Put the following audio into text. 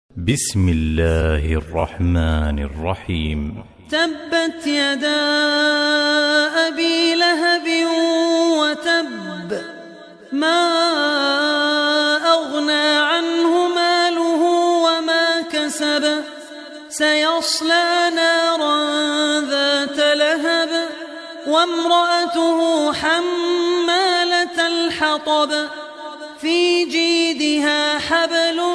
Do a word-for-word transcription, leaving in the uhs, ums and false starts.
بسم الله الرحمن الرحيم. تبت يدا أبي لهب وتب، ما أغنى عنه ماله وما كسب، سيصلى نارا ذات لهب وامرأته حمالة الحطب، في جيدها حبل